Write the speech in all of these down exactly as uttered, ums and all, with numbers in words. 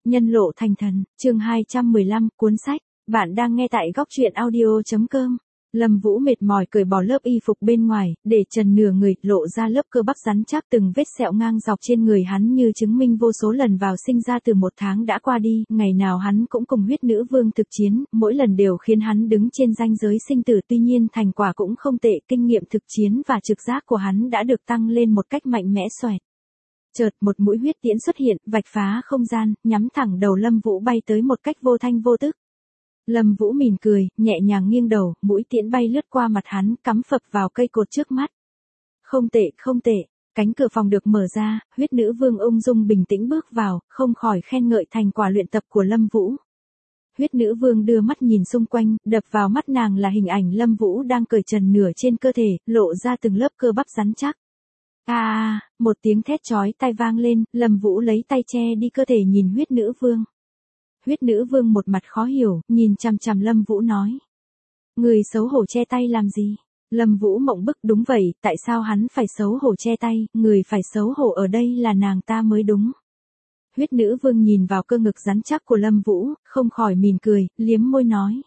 Nhân lộ thành thần, chương hai trăm mười lăm, cuốn sách. Bạn đang nghe tại góc truyện audio chấm com. Lâm Vũ mệt mỏi cởi bỏ lớp y phục bên ngoài, để trần nửa người, lộ ra lớp cơ bắp rắn chắc, từng vết sẹo ngang dọc trên người hắn như chứng minh vô số lần vào sinh ra từ một tháng đã qua đi, ngày nào hắn cũng cùng huyết nữ vương thực chiến, mỗi lần đều khiến hắn đứng trên ranh giới sinh tử, tuy nhiên thành quả cũng không tệ, kinh nghiệm thực chiến và trực giác của hắn đã được tăng lên một cách mạnh mẽ xoẹt. Chợt một mũi huyết tiễn xuất hiện, vạch phá không gian, nhắm thẳng đầu Lâm Vũ bay tới một cách vô thanh vô tức. Lâm Vũ mỉm cười, nhẹ nhàng nghiêng đầu, mũi tiễn bay lướt qua mặt hắn, cắm phập vào cây cột trước mắt. Không tệ, không tệ, cánh cửa phòng được mở ra, huyết nữ vương ung dung bình tĩnh bước vào, không khỏi khen ngợi thành quả luyện tập của Lâm Vũ. Huyết nữ vương đưa mắt nhìn xung quanh, đập vào mắt nàng là hình ảnh Lâm Vũ đang cởi trần nửa trên cơ thể, lộ ra từng lớp cơ bắp rắn chắc. A à, một tiếng thét chói tai vang lên, Lâm Vũ lấy tay che đi cơ thể nhìn huyết nữ vương. Huyết nữ vương một mặt khó hiểu, nhìn chằm chằm Lâm Vũ nói. Người xấu hổ che tay làm gì? Lâm Vũ mộng bức, đúng vậy, tại sao hắn phải xấu hổ che tay, người phải xấu hổ ở đây là nàng ta mới đúng. Huyết nữ vương nhìn vào cơ ngực rắn chắc của Lâm Vũ, không khỏi mỉm cười, liếm môi nói.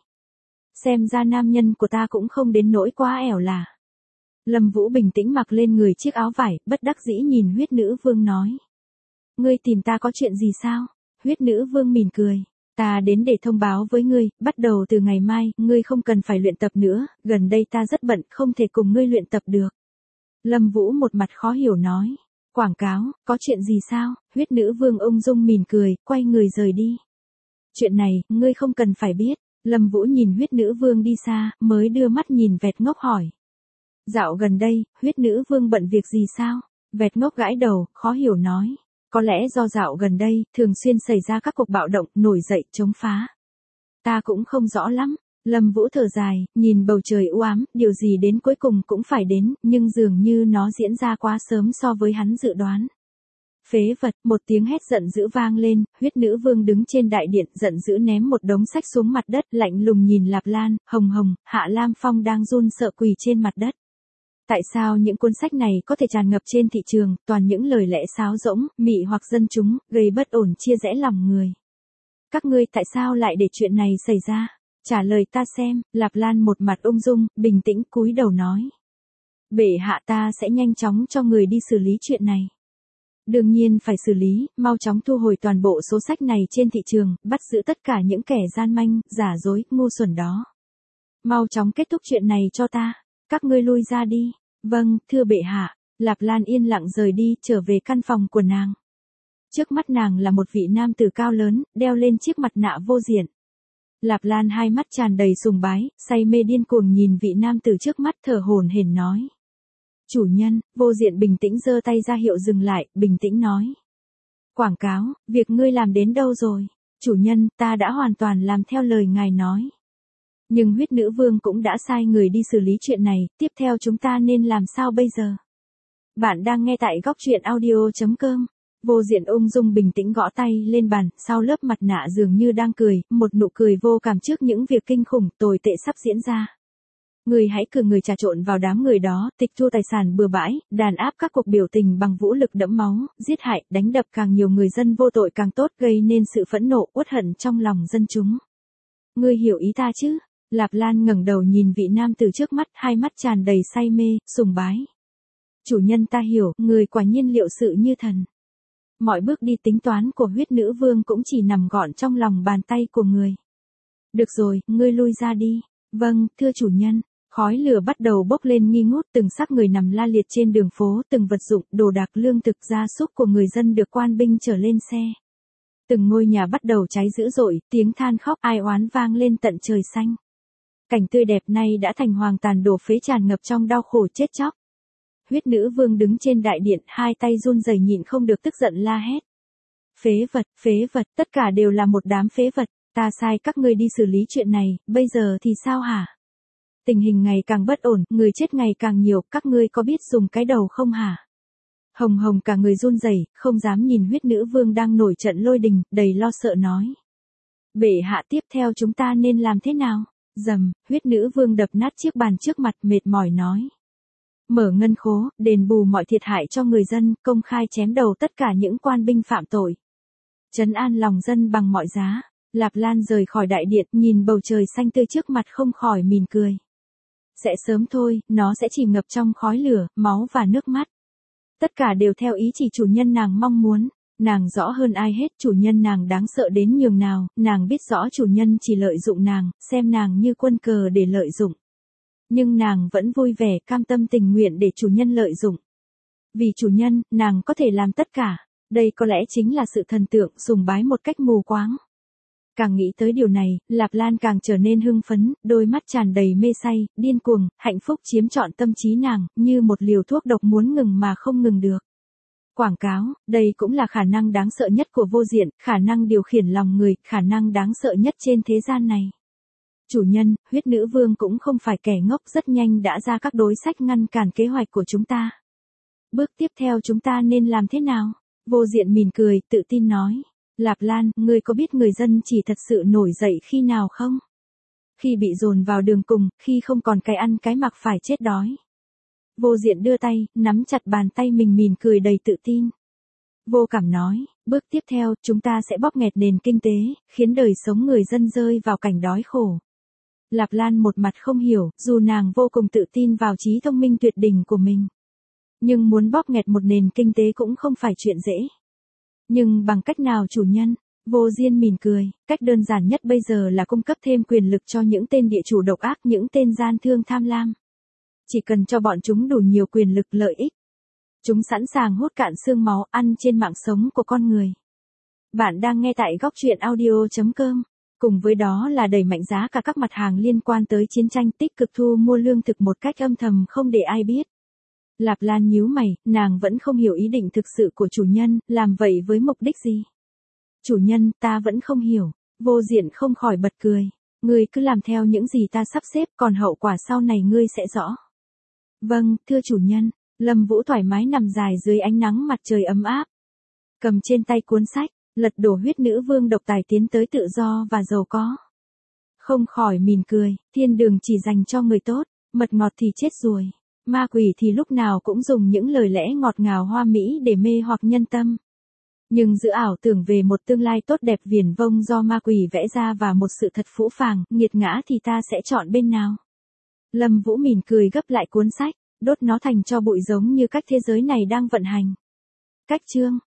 Xem ra nam nhân của ta cũng không đến nỗi quá ẻo là. Lâm Vũ bình tĩnh mặc lên người chiếc áo vải, bất đắc dĩ nhìn huyết nữ vương nói. Ngươi tìm ta có chuyện gì sao? Huyết nữ vương mỉm cười. Ta đến để thông báo với ngươi, bắt đầu từ ngày mai, ngươi không cần phải luyện tập nữa, gần đây ta rất bận, không thể cùng ngươi luyện tập được. Lâm Vũ một mặt khó hiểu nói. Quảng cáo, có chuyện gì sao? Huyết nữ vương ung dung mỉm cười, quay người rời đi. Chuyện này, ngươi không cần phải biết. Lâm Vũ nhìn huyết nữ vương đi xa, mới đưa mắt nhìn vẹt ngốc hỏi. Dạo gần đây, huyết nữ vương bận việc gì sao? Vẹt ngốc gãi đầu, khó hiểu nói. Có lẽ do dạo gần đây, thường xuyên xảy ra các cuộc bạo động, nổi dậy, chống phá. Ta cũng không rõ lắm. Lâm Vũ thở dài, nhìn bầu trời u ám, điều gì đến cuối cùng cũng phải đến, nhưng dường như nó diễn ra quá sớm so với hắn dự đoán. Phế vật, một tiếng hét giận dữ vang lên, huyết nữ vương đứng trên đại điện, giận dữ ném một đống sách xuống mặt đất, lạnh lùng nhìn Lạp Lan, Hồng Hồng, Hạ Lam Phong đang run sợ quỳ trên mặt đất. Tại sao những cuốn sách này có thể tràn ngập trên thị trường, toàn những lời lẽ sáo rỗng, mị hoặc dân chúng, gây bất ổn chia rẽ lòng người. Các ngươi tại sao lại để chuyện này xảy ra? Trả lời ta xem, Lạp Lan một mặt ung dung, bình tĩnh cúi đầu nói. Bệ hạ ta sẽ nhanh chóng cho người đi xử lý chuyện này. Đương nhiên phải xử lý, mau chóng thu hồi toàn bộ số sách này trên thị trường, bắt giữ tất cả những kẻ gian manh, giả dối, ngu xuẩn đó. Mau chóng kết thúc chuyện này cho ta. Các ngươi lui ra đi. Vâng, thưa bệ hạ. Lạp Lan yên lặng rời đi, trở về căn phòng của nàng. Trước mắt nàng là một vị nam tử cao lớn, đeo lên chiếc mặt nạ vô diện. Lạp Lan hai mắt tràn đầy sùng bái, say mê điên cuồng nhìn vị nam tử trước mắt thở hổn hển nói. Chủ nhân, vô diện bình tĩnh giơ tay ra hiệu dừng lại, bình tĩnh nói. Quảng cáo, việc ngươi làm đến đâu rồi? Chủ nhân, ta đã hoàn toàn làm theo lời ngài nói. Nhưng huyết nữ vương cũng đã sai người đi xử lý chuyện này, tiếp theo chúng ta nên làm sao bây giờ? Bạn đang nghe tại góc truyện audio chấm com. Vô diện ung dung bình tĩnh gõ tay lên bàn, sau lớp mặt nạ dường như đang cười, một nụ cười vô cảm trước những việc kinh khủng, tồi tệ sắp diễn ra. Người hãy cử người trà trộn vào đám người đó, tịch thu tài sản bừa bãi, đàn áp các cuộc biểu tình bằng vũ lực đẫm máu, giết hại, đánh đập càng nhiều người dân vô tội càng tốt, gây nên sự phẫn nộ, uất hận trong lòng dân chúng. Ngươi hiểu ý ta chứ? Lạp Lan ngẩng đầu nhìn vị nam từ trước mắt, hai mắt tràn đầy say mê, sùng bái. Chủ nhân ta hiểu, người quả nhiên liệu sự như thần. Mọi bước đi tính toán của huyết nữ vương cũng chỉ nằm gọn trong lòng bàn tay của người. Được rồi, ngươi lui ra đi. Vâng, thưa chủ nhân. Khói lửa bắt đầu bốc lên nghi ngút, từng xác người nằm la liệt trên đường phố, từng vật dụng, đồ đạc lương thực gia súc của người dân được quan binh chở lên xe. Từng ngôi nhà bắt đầu cháy dữ dội, tiếng than khóc ai oán vang lên tận trời xanh. Cảnh tươi đẹp này đã thành hoang tàn đổ phế tràn ngập trong đau khổ chết chóc. Huyết nữ vương đứng trên đại điện, hai tay run rẩy nhịn không được tức giận la hét. Phế vật, phế vật, tất cả đều là một đám phế vật, ta sai các ngươi đi xử lý chuyện này, bây giờ thì sao hả? Tình hình ngày càng bất ổn, người chết ngày càng nhiều, các ngươi có biết dùng cái đầu không hả? Hồng Hồng cả người run rẩy, không dám nhìn huyết nữ vương đang nổi trận lôi đình, đầy lo sợ nói. Bệ hạ tiếp theo chúng ta nên làm thế nào? Dầm, huyết nữ vương đập nát chiếc bàn trước mặt mệt mỏi nói. Mở ngân khố, đền bù mọi thiệt hại cho người dân, công khai chém đầu tất cả những quan binh phạm tội. trấn an lòng dân bằng mọi giá. Lạp Lan rời khỏi đại điện, nhìn bầu trời xanh tươi trước mặt không khỏi mỉm cười. Sẽ sớm thôi, nó sẽ chìm ngập trong khói lửa, máu và nước mắt. Tất cả đều theo ý chỉ chủ nhân nàng mong muốn. Nàng rõ hơn ai hết chủ nhân nàng đáng sợ đến nhường nào, nàng biết rõ chủ nhân chỉ lợi dụng nàng, xem nàng như quân cờ để lợi dụng. Nhưng nàng vẫn vui vẻ cam tâm tình nguyện để chủ nhân lợi dụng. Vì chủ nhân, nàng có thể làm tất cả. Đây có lẽ chính là sự thần tượng, sùng bái một cách mù quáng. Càng nghĩ tới điều này, Lạp Lan càng trở nên hưng phấn, đôi mắt tràn đầy mê say, điên cuồng, hạnh phúc chiếm trọn tâm trí nàng, như một liều thuốc độc muốn ngừng mà không ngừng được. Quảng cáo, đây cũng là khả năng đáng sợ nhất của vô diện, khả năng điều khiển lòng người, khả năng đáng sợ nhất trên thế gian này. Chủ nhân, huyết nữ vương cũng không phải kẻ ngốc, rất nhanh đã ra các đối sách ngăn cản kế hoạch của chúng ta. Bước tiếp theo chúng ta nên làm thế nào? Vô diện mỉm cười, tự tin nói. Lạp Lan, ngươi có biết người dân chỉ thật sự nổi dậy khi nào không? Khi bị dồn vào đường cùng, khi không còn cái ăn cái mặc phải chết đói. Vô diện đưa tay, nắm chặt bàn tay mình mỉm cười đầy tự tin. Vô cảm nói, bước tiếp theo, chúng ta sẽ bóp nghẹt nền kinh tế, khiến đời sống người dân rơi vào cảnh đói khổ. Lạp Lan một mặt không hiểu, dù nàng vô cùng tự tin vào trí thông minh tuyệt đỉnh của mình. Nhưng muốn bóp nghẹt một nền kinh tế cũng không phải chuyện dễ. Nhưng bằng cách nào chủ nhân? Vô Diên mỉm cười, cách đơn giản nhất bây giờ là cung cấp thêm quyền lực cho những tên địa chủ độc ác, những tên gian thương tham lam. Chỉ cần cho bọn chúng đủ nhiều quyền lực lợi ích. Chúng sẵn sàng hút cạn xương máu ăn trên mạng sống của con người. Bạn đang nghe tại góc truyện audio chấm com. Cùng với đó là đẩy mạnh giá cả các mặt hàng liên quan tới chiến tranh, tích cực thu mua lương thực một cách âm thầm không để ai biết. Lạp Lan nhíu mày, nàng vẫn không hiểu ý định thực sự của chủ nhân, làm vậy với mục đích gì? Chủ nhân, ta vẫn không hiểu. Vô diện không khỏi bật cười. Ngươi cứ làm theo những gì ta sắp xếp, còn hậu quả sau này ngươi sẽ rõ. Vâng, thưa chủ nhân. Lâm Vũ thoải mái nằm dài dưới ánh nắng mặt trời ấm áp. Cầm trên tay cuốn sách, lật đổ huyết nữ vương độc tài tiến tới tự do và giàu có. Không khỏi mỉm cười, thiên đường chỉ dành cho người tốt, mật ngọt thì chết rồi. Ma quỷ thì lúc nào cũng dùng những lời lẽ ngọt ngào hoa mỹ để mê hoặc nhân tâm. Nhưng giữa ảo tưởng về một tương lai tốt đẹp viển vông do ma quỷ vẽ ra và một sự thật phũ phàng, nghiệt ngã thì ta sẽ chọn bên nào? Lâm Vũ mỉm cười gấp lại cuốn sách, đốt nó thành tro bụi giống như cách thế giới này đang vận hành. Cách chương